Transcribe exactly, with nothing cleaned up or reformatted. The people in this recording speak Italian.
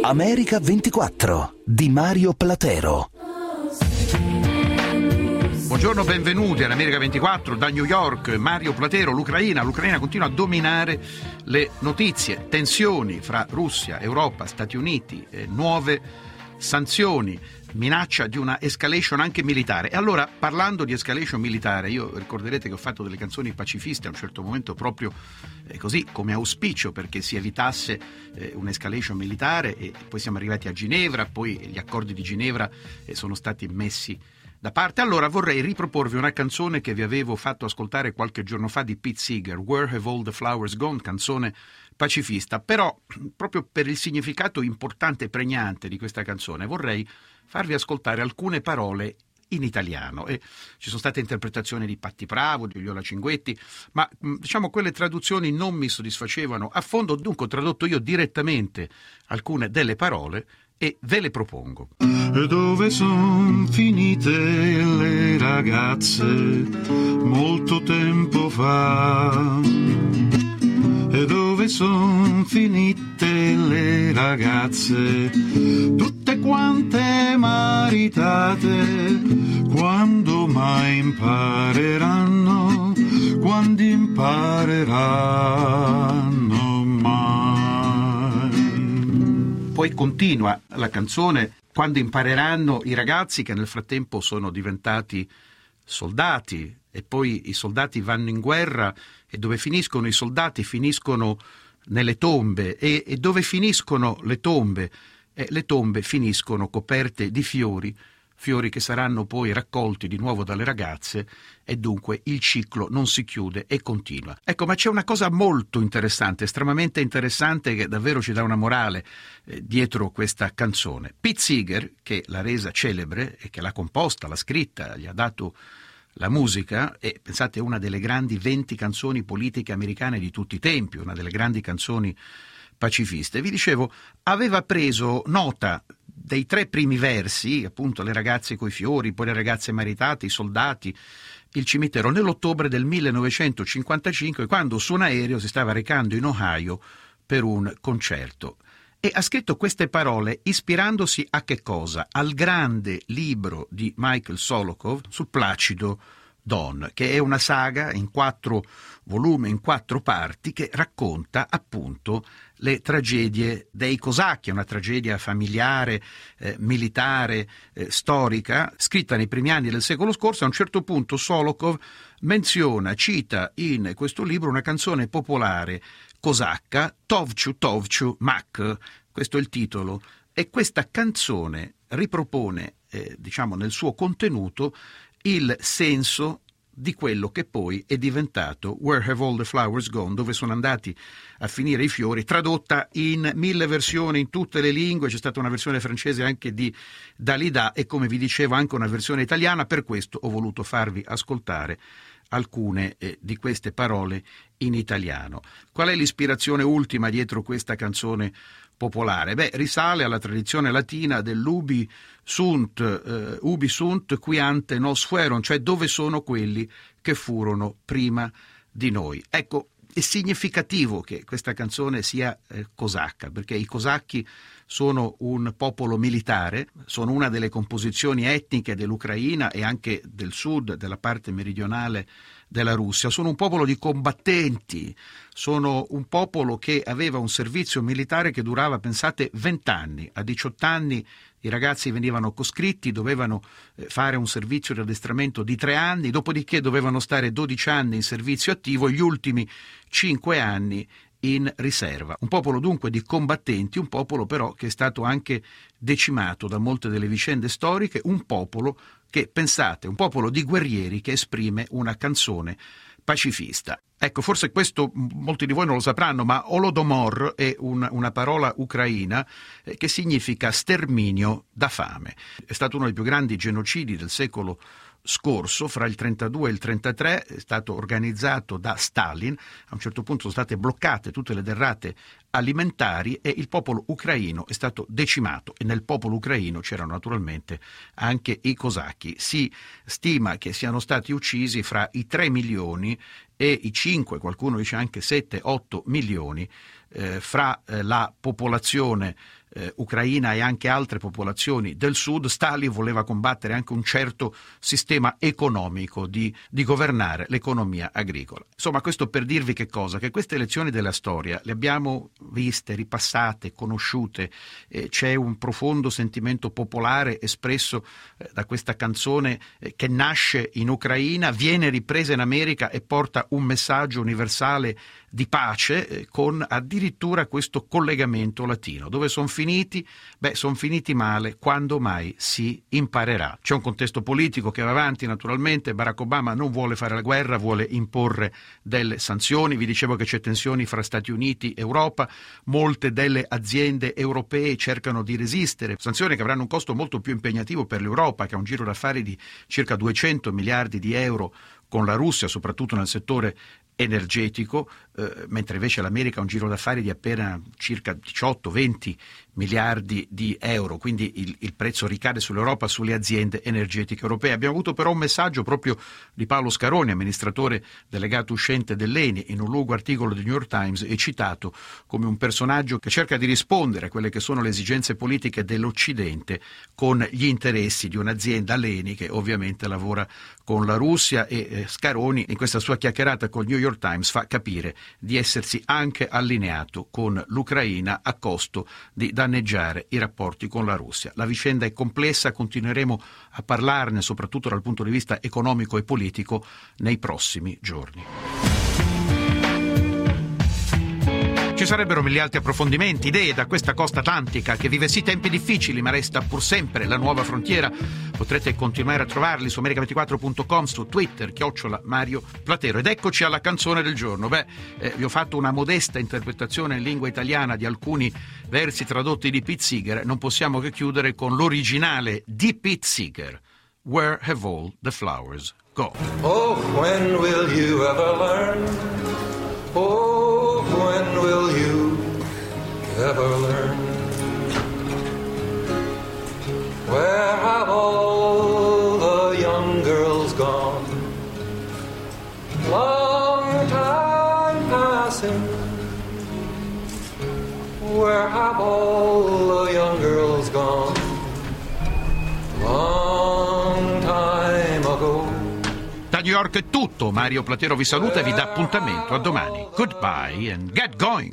America ventiquattro di Mario Platero. Buongiorno, benvenuti all'America ventiquattro da New York. Mario Platero. L'Ucraina, l'Ucraina continua a dominare le notizie, tensioni fra Russia, Europa, Stati Uniti, eh, nuove sanzioni, minaccia di una escalation anche militare. E allora, parlando di escalation militare, io ricorderete che ho fatto delle canzoni pacifiste a un certo momento proprio eh, così come auspicio perché si evitasse eh, un'escalation militare, e poi siamo arrivati a Ginevra, poi gli accordi di Ginevra eh, sono stati messi da parte. Allora vorrei riproporvi una canzone che vi avevo fatto ascoltare qualche giorno fa di Pete Seeger, Where Have All the Flowers Gone, canzone pacifista, però proprio per il significato importante e pregnante di questa canzone vorrei farvi ascoltare alcune parole in italiano. E ci sono state interpretazioni di Patti Bravo, di Viola Cinquetti, ma diciamo quelle traduzioni non mi soddisfacevano a fondo, dunque ho tradotto io direttamente alcune delle parole e ve le propongo. E dove son finite le ragazze molto tempo fa? E dove son finite le ragazze tutte quante maritate? Quando mai impareranno? Quando impareranno mai? Poi continua la canzone, quando impareranno i ragazzi che nel frattempo sono diventati soldati, e poi i soldati vanno in guerra, e dove finiscono i soldati finiscono nelle tombe, e, e dove finiscono le tombe? Eh, le tombe finiscono coperte di fiori, fiori che saranno poi raccolti di nuovo dalle ragazze, e dunque il ciclo non si chiude e continua. Ecco, ma c'è una cosa molto interessante, estremamente interessante, che davvero ci dà una morale eh, dietro questa canzone. Pete Seeger, che l'ha resa celebre e che l'ha composta, l'ha scritta, gli ha dato la musica, e pensate, è una delle grandi venti canzoni politiche americane di tutti i tempi, una delle grandi canzoni pacifiste. Vi dicevo, aveva preso nota dei tre primi versi, appunto le ragazze coi fiori, poi le ragazze maritate, i soldati, il cimitero, nell'ottobre del millenovecentocinquantacinque, quando su un aereo si stava recando in Ohio per un concerto. E ha scritto queste parole ispirandosi a che cosa? Al grande libro di Michael Solokhov sul Placido Don, che è una saga in quattro volumi, in quattro parti, che racconta appunto le tragedie dei cosacchi, una tragedia familiare, eh, militare, eh, storica, scritta nei primi anni del secolo scorso. A un certo punto Solokhov menziona, cita in questo libro una canzone popolare cosacca, Tovciu Tovciu Mak, questo è il titolo, e questa canzone ripropone, eh, diciamo, nel suo contenuto il senso di quello che poi è diventato Where Have All the Flowers Gone, dove sono andati a finire i fiori, tradotta in mille versioni in tutte le lingue. C'è stata una versione francese anche di Dalida e, come vi dicevo, anche una versione italiana. Per questo ho voluto farvi ascoltare alcune eh, di queste parole in italiano. Qual è l'ispirazione ultima dietro questa canzone popolare? Beh, risale alla tradizione latina dell'ubi sunt, eh, ubi sunt qui ante nos fueron, cioè dove sono quelli che furono prima di noi. Ecco, è significativo che questa canzone sia eh, cosacca, perché i cosacchi sono un popolo militare, sono una delle composizioni etniche dell'Ucraina e anche del sud, della parte meridionale della Russia. Sono un popolo di combattenti, sono un popolo che aveva un servizio militare che durava, pensate, vent'anni. A diciotto anni i ragazzi venivano coscritti, dovevano fare un servizio di addestramento di tre anni, dopodiché dovevano stare dodici anni in servizio attivo, gli ultimi cinque anni in riserva. Un popolo dunque di combattenti, un popolo però che è stato anche decimato da molte delle vicende storiche, un popolo che, pensate, un popolo di guerrieri che esprime una canzone pacifista. Ecco, forse questo molti di voi non lo sapranno, ma Holodomor è un, una parola ucraina eh, che significa sterminio da fame. È stato uno dei più grandi genocidi del secolo scorso, fra il trentadue e il trentatré, è stato organizzato da Stalin. A un certo punto sono state bloccate tutte le derrate alimentari e il popolo ucraino è stato decimato, e nel popolo ucraino c'erano naturalmente anche i cosacchi. Si stima che siano stati uccisi fra i tre milioni e i cinque, qualcuno dice anche sette otto milioni eh, fra eh, la popolazione eh, ucraina e anche altre popolazioni del sud. Stalin voleva combattere anche un certo sistema economico di, di governare l'economia agricola. Insomma, questo per dirvi che cosa? Che queste lezioni della storia le abbiamo viste, ripassate, conosciute, eh, c'è un profondo sentimento popolare espresso eh, da questa canzone eh, che nasce in Ucraina, viene ripresa in America e porta un messaggio universale di pace, eh, con addirittura questo collegamento latino. Dove sono finiti? Beh, sono finiti male. Quando mai si imparerà? C'è un contesto politico che va avanti, naturalmente. Barack Obama non vuole fare la guerra, vuole imporre delle sanzioni. Vi dicevo che c'è tensioni fra Stati Uniti e Europa. Molte delle aziende europee cercano di resistere. Sanzioni che avranno un costo molto più impegnativo per l'Europa, che ha un giro d'affari di circa duecento miliardi di euro con la Russia, soprattutto nel settore energetico, eh, mentre invece l'America ha un giro d'affari di appena circa diciotto venti miliardi di euro, quindi il, il prezzo ricade sull'Europa, sulle aziende energetiche europee. Abbiamo avuto però un messaggio proprio di Paolo Scaroni, amministratore delegato uscente dell'E N I, in un lungo articolo del New York Times, è citato come un personaggio che cerca di rispondere a quelle che sono le esigenze politiche dell'Occidente con gli interessi di un'azienda, l'E N I, che ovviamente lavora con la Russia, e eh, Scaroni in questa sua chiacchierata con il New York Times fa capire di essersi anche allineato con l'Ucraina a costo di danneggiare i rapporti con la Russia. La vicenda è complessa, continueremo a parlarne soprattutto dal punto di vista economico e politico nei prossimi giorni. Ci sarebbero mille altri approfondimenti, idee da questa costa atlantica che vive sì tempi difficili ma resta pur sempre la nuova frontiera. Potrete continuare a trovarli su america ventiquattro punto com, su Twitter, chiocciola Mario Platero. Ed eccoci alla canzone del giorno. Beh, eh, vi ho fatto una modesta interpretazione in lingua italiana di alcuni versi tradotti di Pete Seeger. Non possiamo che chiudere con l'originale di Pete Seeger, Where Have All the Flowers Gone? Oh, when will you ever learn? Oh, when will you ever learn? Where have all the young girls gone? Long time passing. Where have all the young girls gone? Long time ago. Da New York è tutto, Mario Platero vi saluta e vi dà appuntamento a domani. Goodbye and get going!